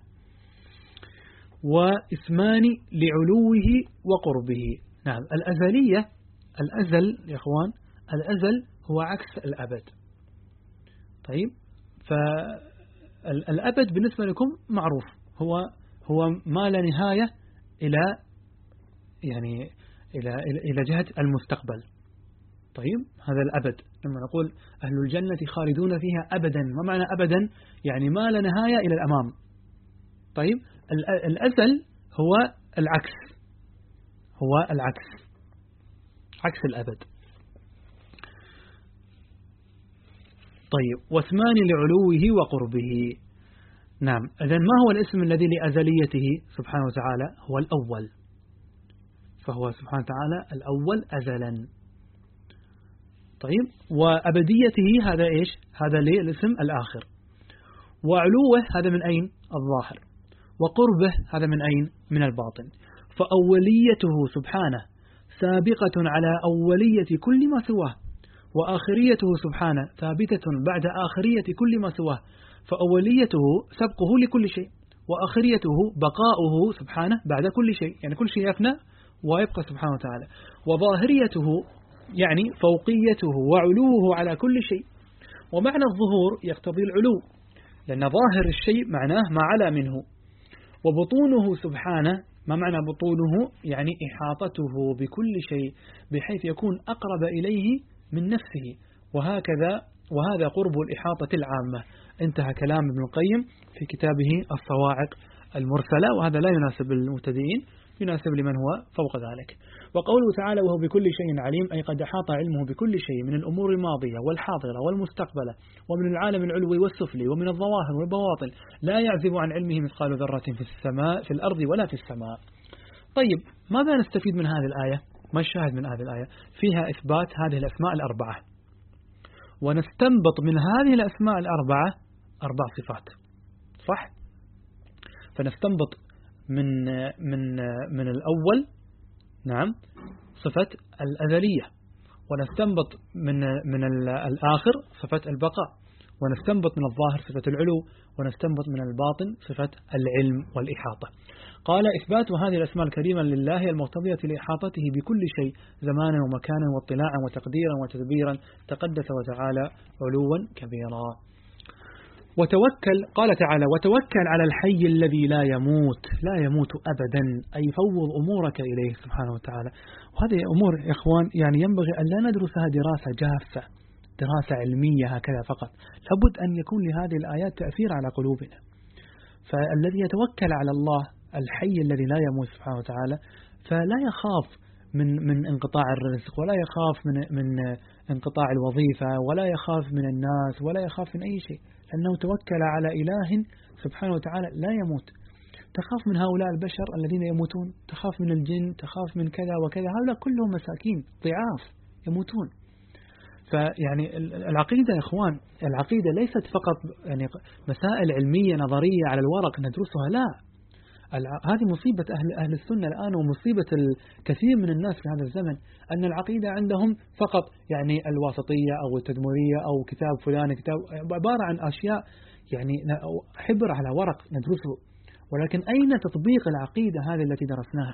واسمان لعلوه وقربه. نعم، الأزلية، الأزل يا إخوان، الأزل هو عكس الأبد. طيب، فالأبد بالنسبة لكم معروف، هو هو ما لا نهاية إلى يعني إلى إلى جهة المستقبل. طيب، هذا الأبد لما نقول أهل الجنة خالدون فيها أبدا، ما معنى أبدا؟ يعني ما لا نهاية إلى الأمام. طيب، الأزل هو العكس، هو العكس، عكس الأبد. طيب، واسمان لعلوه وقربه. نعم، إذن ما هو الاسم الذي لأزليته سبحانه وتعالى؟ هو الأول، فهو سبحانه وتعالى الأول أزلا. طيب، وأبديته هذا إيش؟ هذا للاسم الآخر. وعلوه هذا من أين؟ الظاهر. وقربه هذا من أين؟ من الباطن. فأوليته سبحانه سابقة على أولية كل ما سواه، وآخريته سبحانه ثابتة بعد آخرية كل ما سواه. فأوليته سبقه لكل شيء، وآخريته بقاؤه سبحانه بعد كل شيء، يعني كل شيء يفنى ويبقى سبحانه وتعالى. وظاهريته يعني فوقيته وعلوه على كل شيء. ومعنى الظهور يقتضي العلو، لأن ظاهر الشيء معناه ما علا منه. وبطونه سبحانه، ما معنى بطونه؟ يعني إحاطته بكل شيء بحيث يكون أقرب إليه من نفسه، وهكذا وهذا قرب الإحاطة العامة. انتهى كلام ابن القيم في كتابه الصواعق المرسلة، وهذا لا يناسب المبتدئين، يناسب لمن هو فوق ذلك. وقوله تعالى: وهو بكل شيء عليم، أي قد أحاط علمه بكل شيء من الأمور الماضية والحاضرة والمستقبلة، ومن العالم العلوي والسفلي، ومن الظواهر والبواطن، لا يعزب عن علمه مثقال ذرة في السماء في الأرض ولا في السماء. طيب، ماذا نستفيد من هذه الآية؟ ما الشاهد من هذه الآية؟ فيها إثبات هذه الأسماء الأربعة، ونستنبط من هذه الأسماء الأربعة أربع صفات، صح؟ فنستنبط من من من الأول، نعم، صفة الأزلية، ونستنبط من من الآخر صفة البقاء، ونستنبط من الظاهر صفة العلو، ونستنبط من الباطن صفة العلم والإحاطة. قال: إثبات هذه الأسماء الكريمة لله المقتضية لإحاطته بكل شيء زمانا ومكانا واطلاعا وتقديرا وتدبيرا، تقدس وتعالى علوا كبيرا. وتوكل، قال تعالى: وتوكل على الحي الذي لا يموت، لا يموت أبدا، أي فوض أمورك إليه سبحانه وتعالى. وهذه أمور يا إخوان يعني ينبغي أن لا ندرسها دراسة جافة، دراسة علمية هكذا فقط، لابد أن يكون لهذه الآيات تأثير على قلوبنا. فالذي يتوكل على الله الحي الذي لا يموت سبحانه وتعالى فلا يخاف من من انقطاع الرزق، ولا يخاف من من انقطاع الوظيفة، ولا يخاف من الناس، ولا يخاف من أي شيء، لأنه توكل على إله سبحانه وتعالى لا يموت. تخاف من هؤلاء البشر الذين يموتون، تخاف من الجن، تخاف من كذا وكذا، هؤلاء كلهم مساكين ضعاف يموتون. فيعني العقيدة يا إخوان، العقيدة ليست فقط يعني مسائل علمية نظرية على الورق ندرسها، لا، هذه مصيبة أهل أهل السنة الآن، ومصيبة الكثير من الناس في هذا الزمن، أن العقيدة عندهم فقط يعني الواسطية أو التدمرية أو كتاب فلان، كتاب عبارة عن أشياء يعني حبر على ورق ندرسه، ولكن أين تطبيق العقيدة هذه التي درسناها؟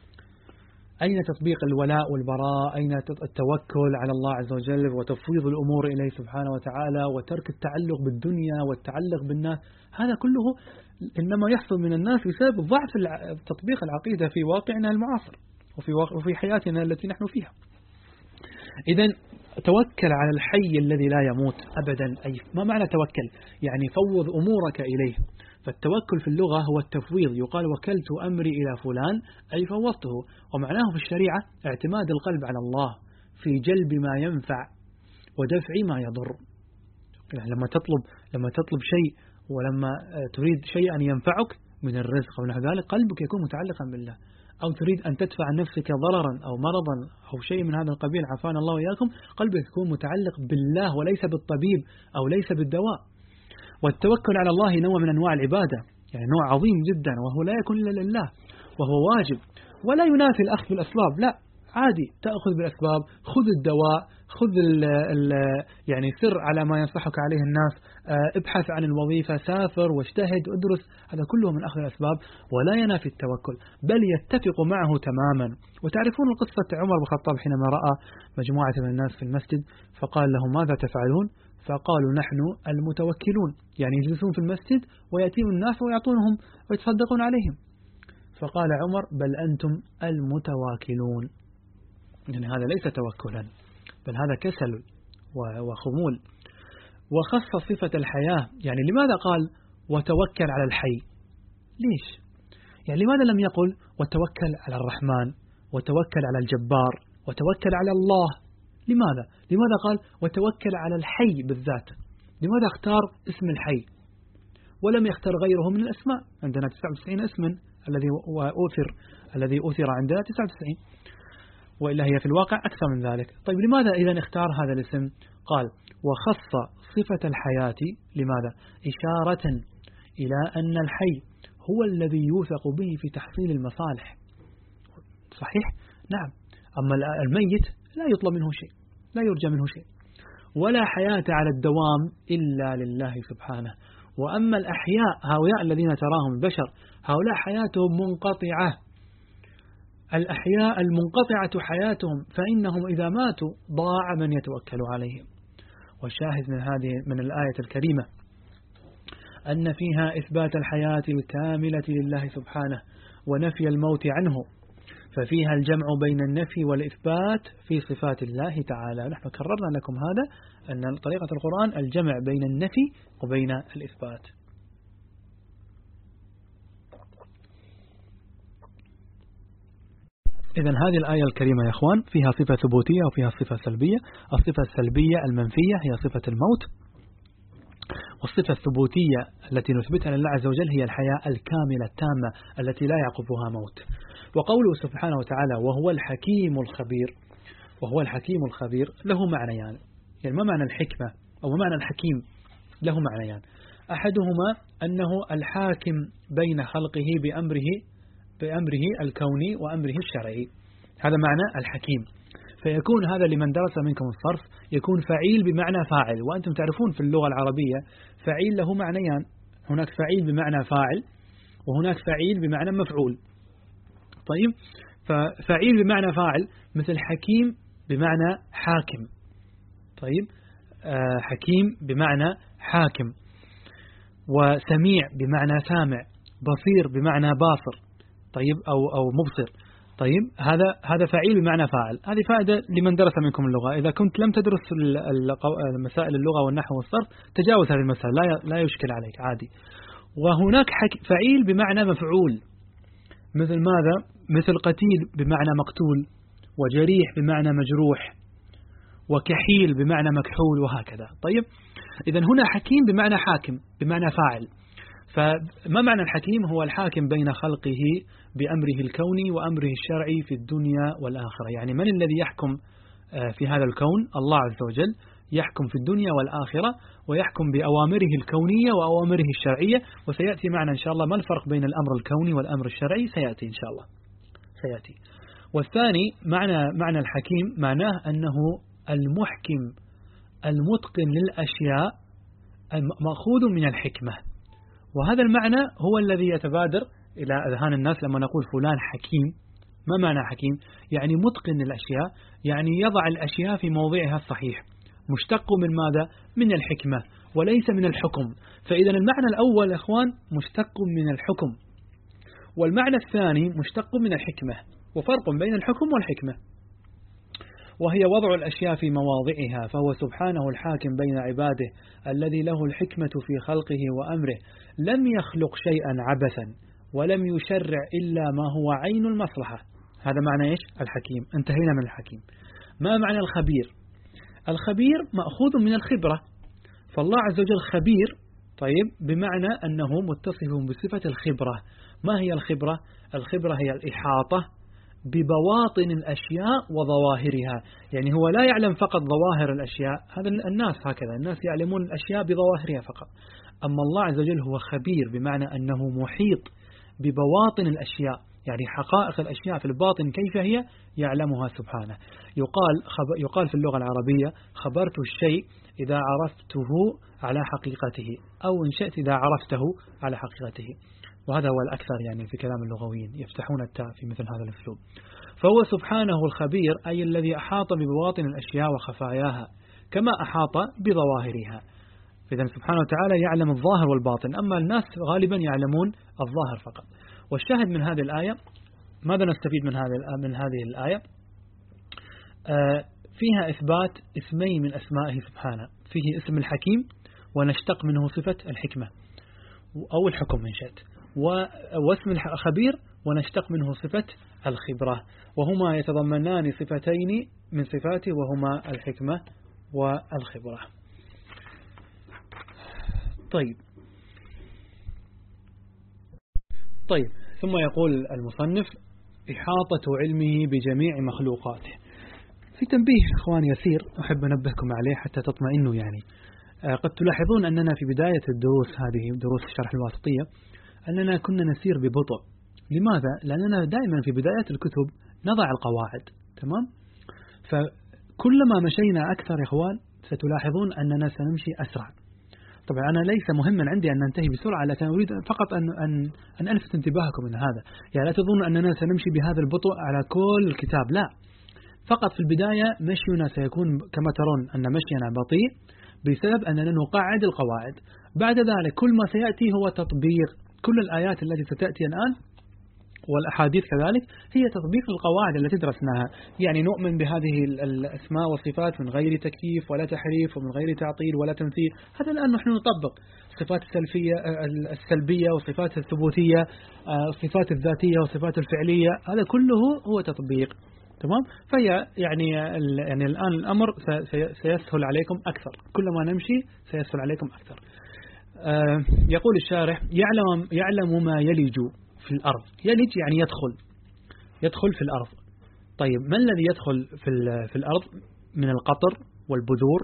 أين تطبيق الولاء والبراء؟ أين التوكل على الله عز وجل وتفويض الأمور إليه سبحانه وتعالى، وترك التعلق بالدنيا والتعلق بالناس؟ هذا كله إنما يحصل من الناس بسبب ضعف تطبيق العقيدة في واقعنا المعاصر وفي وفي حياتنا التي نحن فيها. إذن توكل على الحي الذي لا يموت أبدا. أي ما معنى توكل؟ يعني فوض أمورك إليه. فالتوكل في اللغة هو التفويض، يقال وكلت أمري إلى فلان أي فوضته. ومعناه في الشريعة اعتماد القلب على الله في جلب ما ينفع ودفع ما يضر. يعني لما تطلب لما تطلب شيء ولما تريد شيئا ينفعك من الرزق ونحو ذلك، قلبك يكون متعلقا بالله. أو تريد أن تدفع عن نفسك ضررا أو مرضا أو شيء من هذا القبيل عافانا الله وإياكم، قلبك يكون متعلق بالله وليس بالطبيب أو ليس بالدواء. والتوكل على الله نوع من أنواع العبادة، يعني نوع عظيم جدا، وهو لا يكون إلا لله، وهو واجب ولا ينافي الأخذ بالأسباب، لا عادي تأخذ بالأسباب، خذ الدواء، خذ ال ال يعني سر على ما ينصحك عليه الناس، ابحث عن الوظيفة، سافر واجتهد ادرس، هذا كله من أخذ الأسباب ولا ينافي التوكل، بل يتفق معه تماما. وتعرفون قصة عمر بن الخطاب حينما رأى مجموعة من الناس في المسجد فقال لهم ماذا تفعلون؟ فقالوا نحن المتوكلون، يعني يجلسون في المسجد ويأتون الناس ويعطونهم ويتصدقون عليهم. فقال عمر بل أنتم المتواكلون، يعني هذا ليس توكلا بل هذا كسل وخمول. وخص صفة الحياة، يعني لماذا قال وتوكل على الحي؟ ليش؟ يعني لماذا لم يقل وتوكل على الرحمن وتوكل على الجبار وتوكل على الله؟ لماذا؟ لماذا قال وتوكل على الحي بالذات؟ لماذا اختار اسم الحي ولم يختار غيره من الأسماء؟ عندنا تسعة وتسعين اسما الذي أوثر الذي أوثر عندنا تسعة وتسعين، وإلا هي في الواقع أكثر من ذلك. طيب لماذا إذا اختار هذا الاسم؟ قال وخص صفة الحياة، لماذا؟ إشارة إلى أن الحي هو الذي يوثق به في تحصيل المصالح. صحيح؟ نعم. أما الميت لا يطلب منه شيء، لا يرجى منه شيء، ولا حياة على الدوام إلا لله سبحانه. وأما الأحياء هؤلاء الذين تراهم البشر هؤلاء حياتهم منقطعة، الأحياء المنقطعة حياتهم، فإنهم إذا ماتوا ضاع من يتوكل عليهم. والشاهد من هذه من الآية الكريمة أن فيها إثبات الحياة الكاملة لله سبحانه ونفي الموت عنه، ففيها الجمع بين النفي والإثبات في صفات الله تعالى. نحن كررنا لكم هذا، أن طريقة القرآن الجمع بين النفي وبين الإثبات. إذن هذه الآية الكريمة يا أخوان فيها صفة ثبوتية وفيها صفة سلبية. الصفة السلبية المنفية هي صفة الموت، والصفة الثبوتية التي نثبتها لله عز وجل هي الحياة الكاملة التامة التي لا يعقبها موت. وقوله سبحانه وتعالى وهو الحكيم الخبير، وهو الحكيم الخبير له معنيان، يعني ما معنى الحكمة أو ما معنى الحكيم؟ له معنيان، أحدهما أنه الحاكم بين خلقه بأمره بأمره الكوني وأمره الشرعي، هذا معنى الحكيم. فيكون هذا لمن درس منكم الصرف يكون فعيل بمعنى فاعل، وأنتم تعرفون في اللغة العربية فعيل له معنيان، هناك فعيل بمعنى فاعل وهناك فعيل بمعنى مفعول. طيب، ففعيل بمعنى فاعل مثل حكيم بمعنى حاكم. طيب، آه حكيم بمعنى حاكم، وسميع بمعنى سامع، بصير بمعنى باصر، طيب أو أو مبصر. طيب، هذا هذا فعيل بمعنى فاعل. هذه فائدة لمن درس منكم اللغة. إذا كنت لم تدرس مسائل اللغة والنحو والصرف تجاوز هذه المسألة، لا لا يشكل عليك عادي. وهناك فعيل بمعنى مفعول، مثل ماذا؟ مثل قتيل بمعنى مقتول، وجريح بمعنى مجروح، وكحيل بمعنى مكحول، وهكذا. طيب، إذن هنا حكيم بمعنى حاكم بمعنى فاعل. فما معنى الحكيم؟ هو الحاكم بين خلقه بأمره الكوني وأمره الشرعي في الدنيا والآخرة. يعني من الذي يحكم في هذا الكون؟ الله عز وجل يحكم في الدنيا والآخرة، ويحكم بأوامره الكونية وأوامره الشرعية. وسيأتي معنا إن شاء الله ما الفرق بين الأمر الكوني والأمر الشرعي، سيأتي إن شاء الله سيأتي. والثاني معنى معنى الحكيم معناه أنه المحكم المتقن للأشياء مأخوذ من الحكمة. وهذا المعنى هو الذي يتبادر إلى أذهان الناس لما نقول فلان حكيم. ما معنى حكيم؟ يعني متقن للأشياء، يعني يضع الأشياء في موضعها الصحيح، مشتق من ماذا؟ من الحكمة وليس من الحكم. فإذا المعنى الأول يا إخوان مشتق من الحكم، والمعنى الثاني مشتق من الحكمة، وفرق بين الحكم والحكمة، وهي وضع الأشياء في مواضعها. فهو سبحانه الحاكم بين عباده الذي له الحكمة في خلقه وأمره، لم يخلق شيئا عبثا ولم يشرع إلا ما هو عين المصلحة. هذا معنى إيش؟ الحكيم. انتهينا من الحكيم. ما معنى الخبير؟ الخبير مأخوذ من الخبرة، فالله عز وجل خبير طيب بمعنى أنه متصف بصفة الخبرة. ما هي الخبرة؟ الخبرة هي الإحاطة ببواطن الأشياء وظواهرها. يعني هو لا يعلم فقط ظواهر الأشياء، هذا الناس هكذا، الناس يعلمون الأشياء بظواهرها فقط. أما الله عز وجل هو خبير، بمعنى أنه محيط ببواطن الأشياء، يعني حقائق الأشياء في الباطن كيف هي يعلمها سبحانه. يقال يقال في اللغة العربية خبرت الشيء إذا عرفته على حقيقته، أو إن شئت إذا عرفته على حقيقته، وهذا هو الأكثر يعني في كلام اللغويين، يفتحون التاء في مثل هذا الأسلوب. فهو سبحانه الخبير، أي الذي أحاط ببواطن الأشياء وخفاياها كما أحاط بظواهرها. إذن سبحانه وتعالى يعلم الظاهر والباطن، أما الناس غالبا يعلمون الظاهر فقط. والشاهد من هذه الآية، ماذا نستفيد من هذه من هذه الآية؟ آه فيها إثبات اسمين من أسمائه سبحانه، فيه اسم الحكيم ونشتق منه صفة الحكمة أو الحكم من شئت، واسم الخبير ونشتق منه صفة الخبرة، وهما يتضمنان صفتين من صفاته وهما الحكمة والخبرة. طيب طيب ثم يقول المصنف إحاطة علمه بجميع مخلوقاته. في تنبيه إخوان يسير أحب أنبهكم عليه حتى تطمئنوا. يعني قد تلاحظون أننا في بداية الدروس، هذه دروس الشرح الواسطية، أننا كنا نسير ببطء. لماذا؟ لأننا دائما في بداية الكتب نضع القواعد، تمام؟ فكلما مشينا أكثر يا إخوان ستلاحظون أننا سنمشي أسرع. طبعا أنا ليس مهما عندي أن ننتهي بسرعة، لكن أريد فقط أن أن أن ألفت انتباهكم من هذا. يعني لا تظنوا أننا سنمشي بهذا البطء على كل الكتاب، لا، فقط في البداية مشينا سيكون كما ترون أن مشينا بطيء بسبب أننا نقعد القواعد. بعد ذلك كل ما سيأتي هو تطبيق. كل الآيات التي ستأتي الآن والأحاديث كذلك هي تطبيق القواعد التي درسناها. يعني نؤمن بهذه الأسماء والصفات من غير تكييف ولا تحريف ومن غير تعطيل ولا تمثيل. هذا الآن نحن نطبق الصفات السلفية السلبية والصفات الثبوتية، الصفات الذاتية والصفات الفعلية، هذا كله هو تطبيق. تمام؟ فهي يعني يعني الآن الأمر سيسهل عليكم أكثر، كلما نمشي سيسهل عليكم أكثر. يقول الشارح يعلم يعلم ما يلج في الأرض. يلج يعني يدخل يدخل في الأرض. طيب ما الذي يدخل في في الأرض من القطر والبذور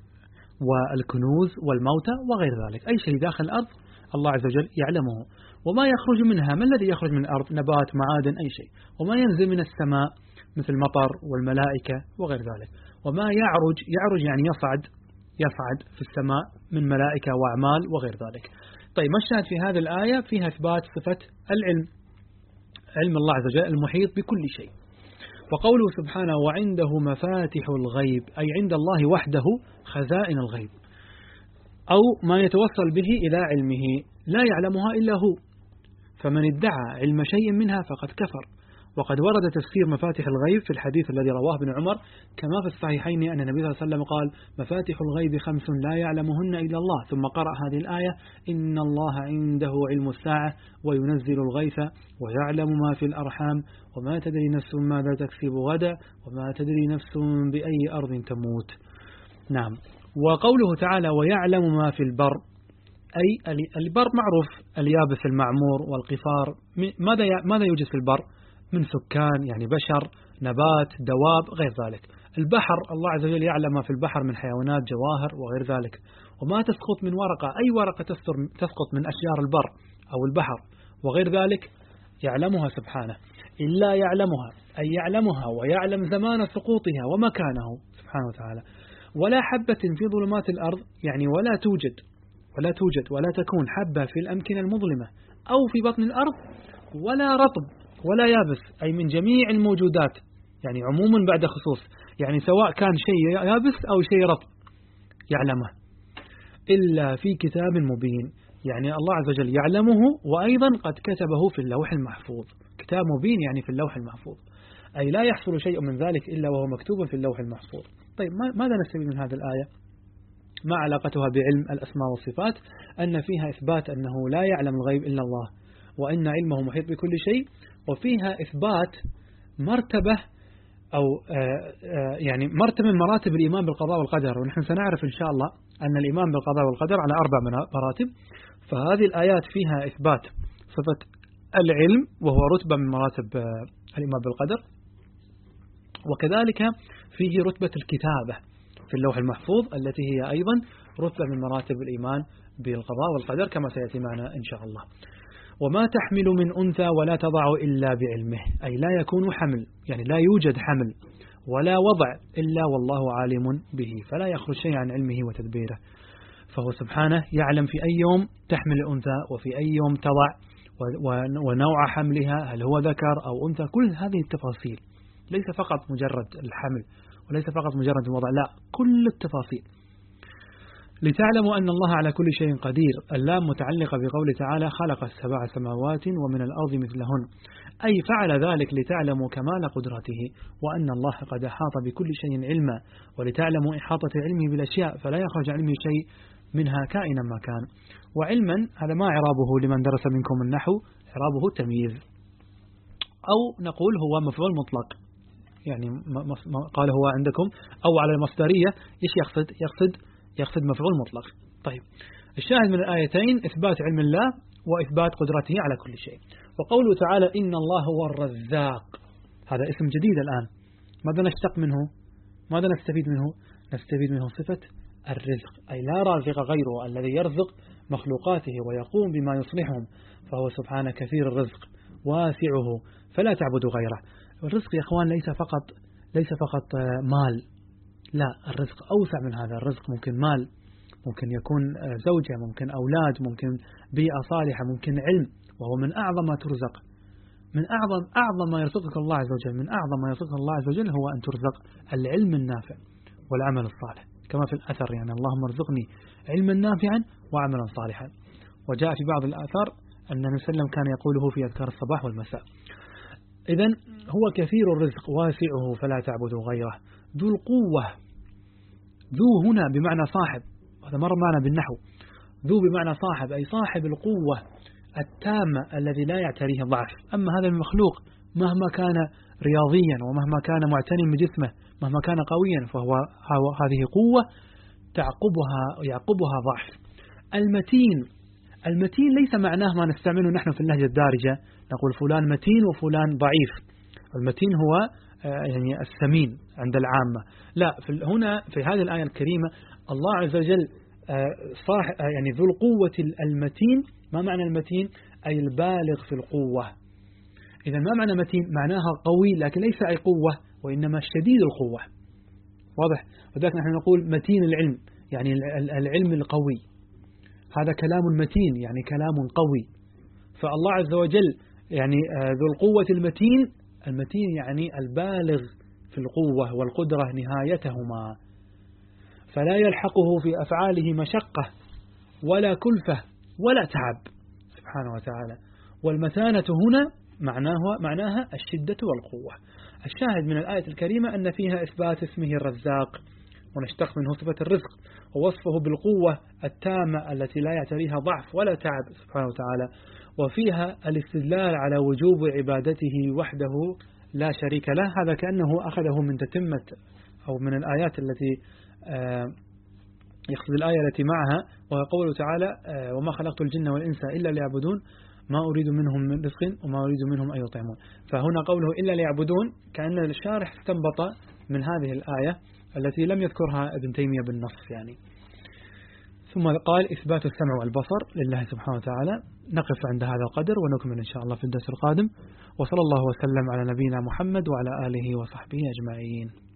والكنوز والموتى وغير ذلك؟ أي شيء داخل الأرض الله عز وجل يعلمه. وما يخرج منها، ما الذي يخرج من الأرض؟ نبات، معادن، أي شيء. وما ينزل من السماء مثل المطر والملائكة وغير ذلك. وما يعرج، يعرج يعني يصعد يصعد في السماء من ملائكة وأعمال وغير ذلك. طيب ما الشاهد في هذه الآية؟ فيها إثبات صفة العلم، علم الله عز وجل المحيط بكل شيء. وقوله سبحانه وعنده مفاتح الغيب، أي عند الله وحده خزائن الغيب، أو ما يتوصل به إلى علمه لا يعلمها إلا هو، فمن ادعى علم شيء منها فقد كفر. وقد ورد تفسير مفاتح الغيب في الحديث الذي رواه ابن عمر كما في الصحيحين أن النبي صلى الله عليه وسلم قال مفاتح الغيب خمس لا يعلمهن إلا الله، ثم قرأ هذه الآية إن الله عنده علم الساعة وينزل الغيث ويعلم ما في الأرحام وما تدري نفس ماذا تكسب غدا وما تدري نفس بأي أرض تموت. نعم. وقوله تعالى ويعلم ما في البر، أي البر معروف اليابس المعمور والقفار. ماذا ماذا يوجد في البر من سكان، يعني بشر، نبات، دواب، غير ذلك. البحر الله عز وجل يعلم ما في البحر من حيوانات، جواهر وغير ذلك. وما تسقط من ورقة، أي ورقة تسقط من أشجار البر أو البحر وغير ذلك يعلمها سبحانه. إلا يعلمها، أي يعلمها ويعلم زمان سقوطها ومكانه سبحانه وتعالى. ولا حبة في ظلمات الأرض، يعني ولا توجد ولا توجد ولا تكون حبة في الأمكنة المظلمة أو في بطن الأرض، ولا رطب ولا يابس، أي من جميع الموجودات، يعني عموما بعد خصوص، يعني سواء كان شيء يابس أو شيء رطب يعلمه إلا في كتاب مبين. يعني الله عز وجل يعلمه وأيضا قد كتبه في اللوح المحفوظ. كتاب مبين يعني في اللوح المحفوظ، أي لا يحصل شيء من ذلك إلا وهو مكتوب في اللوح المحفوظ. طيب ماذا نستفيد من هذه الآية؟ ما علاقتها بعلم الأسماء والصفات؟ أن فيها إثبات أنه لا يعلم الغيب إلا الله، وأن علمه محيط بكل شيء، وفيها إثبات مرتبة أو يعني مرتبة من مراتب الإيمان بالقضاء والقدر، ونحن سنعرف إن شاء الله أن الإيمان بالقضاء والقدر على أربع مراتب. فهذه الآيات فيها إثبات صفة العلم وهو رتبة من مراتب الإيمان بالقدر، وكذلك فيه رتبة الكتابة في اللوح المحفوظ التي هي أيضا رتبة من مراتب الإيمان بالقضاء والقدر كما سيأتي معنا إن شاء الله. وما تحمل من أنثى ولا تضع إلا بعلمه، أي لا يكون حمل، يعني لا يوجد حمل ولا وضع إلا والله عالم به، فلا يخرج شيء عن علمه وتدبيره. فهو سبحانه يعلم في أي يوم تحمل الأنثى وفي أي يوم تضع ونوع حملها، هل هو ذكر أو أنثى، كل هذه التفاصيل، ليس فقط مجرد الحمل وليس فقط مجرد الوضع، لا، كل التفاصيل. لتعلموا أن الله على كل شيء قدير، اللام متعلقة بقوله تعالى خلق السبع سماوات ومن الأرض مثلهن، أي فعل ذلك لتعلموا كمال قدرته وأن الله قد أحاط بكل شيء علما، ولتعلموا إحاطة علمه بالأشياء فلا يخرج علمه شيء منها كائنا ما كان. وعلما هذا ما إعرابه لمن درس منكم النحو، إعرابه تمييز، أو نقول هو مفعول مطلق، يعني قال هو عندكم أو على المصدرية إيش يقصد؟ يقصد يقصد مفعول مطلق. طيب، الشاهد من الآيتين إثبات علم الله وإثبات قدرته على كل شيء. وقوله تعالى إن الله هو الرزاق، هذا اسم جديد الآن، ماذا نشتق منه؟ ماذا نستفيد منه؟ نستفيد منه صفة الرزق، أي لا رازق غيره الذي يرزق مخلوقاته ويقوم بما يصلحهم، فهو سبحانه كثير الرزق واسعه فلا تعبدوا غيره. الرزق يا أخوان ليس فقط ليس فقط مال، لا، الرزق أوسع من هذا. الرزق ممكن مال، ممكن يكون زوجة، ممكن أولاد، ممكن بيئة صالحة، ممكن علم، وهو من أعظم ما ترزق، من أعظم أعظم ما يرزقك الله عز وجل، من أعظم ما يرزقك الله عز وجل هو أن ترزق العلم النافع والعمل الصالح، كما في الأثر يعني اللهم ارزقني علما نافعا وعملا صالحا. وجاء في بعض الآثار أن النبي صلى الله عليه وسلم كان يقوله في أذكار الصباح والمساء. إذن هو كثير الرزق واسعه فلا تعبدوا غيره. ذو القوة، ذو هنا بمعنى صاحب، هذا مر معنا بالنحو، ذو بمعنى صاحب، أي صاحب القوة التامة الذي لا يعتريه ضعف. أما هذا المخلوق مهما كان رياضيا ومهما كان معتني بجسمه مهما كان قويا فهو هذه قوة تعقبها يعقبها ضعف. المتين، المتين ليس معناه ما نستعمله نحن في اللهجة الدارجة، نقول فلان متين وفلان ضعيف. المتين هو يعني السمين عند العامة، لا، في هنا في هذه الآية الكريمة الله عز وجل صاح يعني ذو القوة المتين. ما معنى المتين؟ أي البالغ في القوة. إذا ما معنى متين؟ معناها قوي، لكن ليس أي قوة وإنما شديد القوة، واضح؟ وذلك نحن نقول متين العلم، يعني العلم القوي، هذا كلام متين يعني كلام قوي. فالله عز وجل يعني ذو القوة المتين، المتين يعني البالغ في القوة والقدرة نهايتهما، فلا يلحقه في أفعاله مشقة ولا كلفة ولا تعب سبحانه وتعالى. والمتانة هنا معناها, معناها الشدة والقوة. الشاهد من الآية الكريمة أن فيها إثبات اسمه الرزاق، ونشتق منه صفة الرزق ووصفه بالقوة التامة التي لا يعتريها ضعف ولا تعب سبحانه وتعالى. وفيها الاستدلال على وجوب عبادته وحده لا شريك له، هذا كأنه أخذه من تتمة أو من الآيات التي يقصد الآية التي معها، وقوله تعالى وما خلقت الجن والإنس إلا ليعبدون ما أريد منهم من رزق وما أريد منهم أن يطعمون. فهنا قوله إلا ليعبدون كأن الشارح استنبط من هذه الآية التي لم يذكرها ابن تيمية بالنص يعني. ثم قال إثبات السمع والبصر لله سبحانه وتعالى. نقف عند هذا القدر ونكمل إن شاء الله في الدرس القادم، وصلى الله وسلم على نبينا محمد وعلى آله وصحبه أجمعين.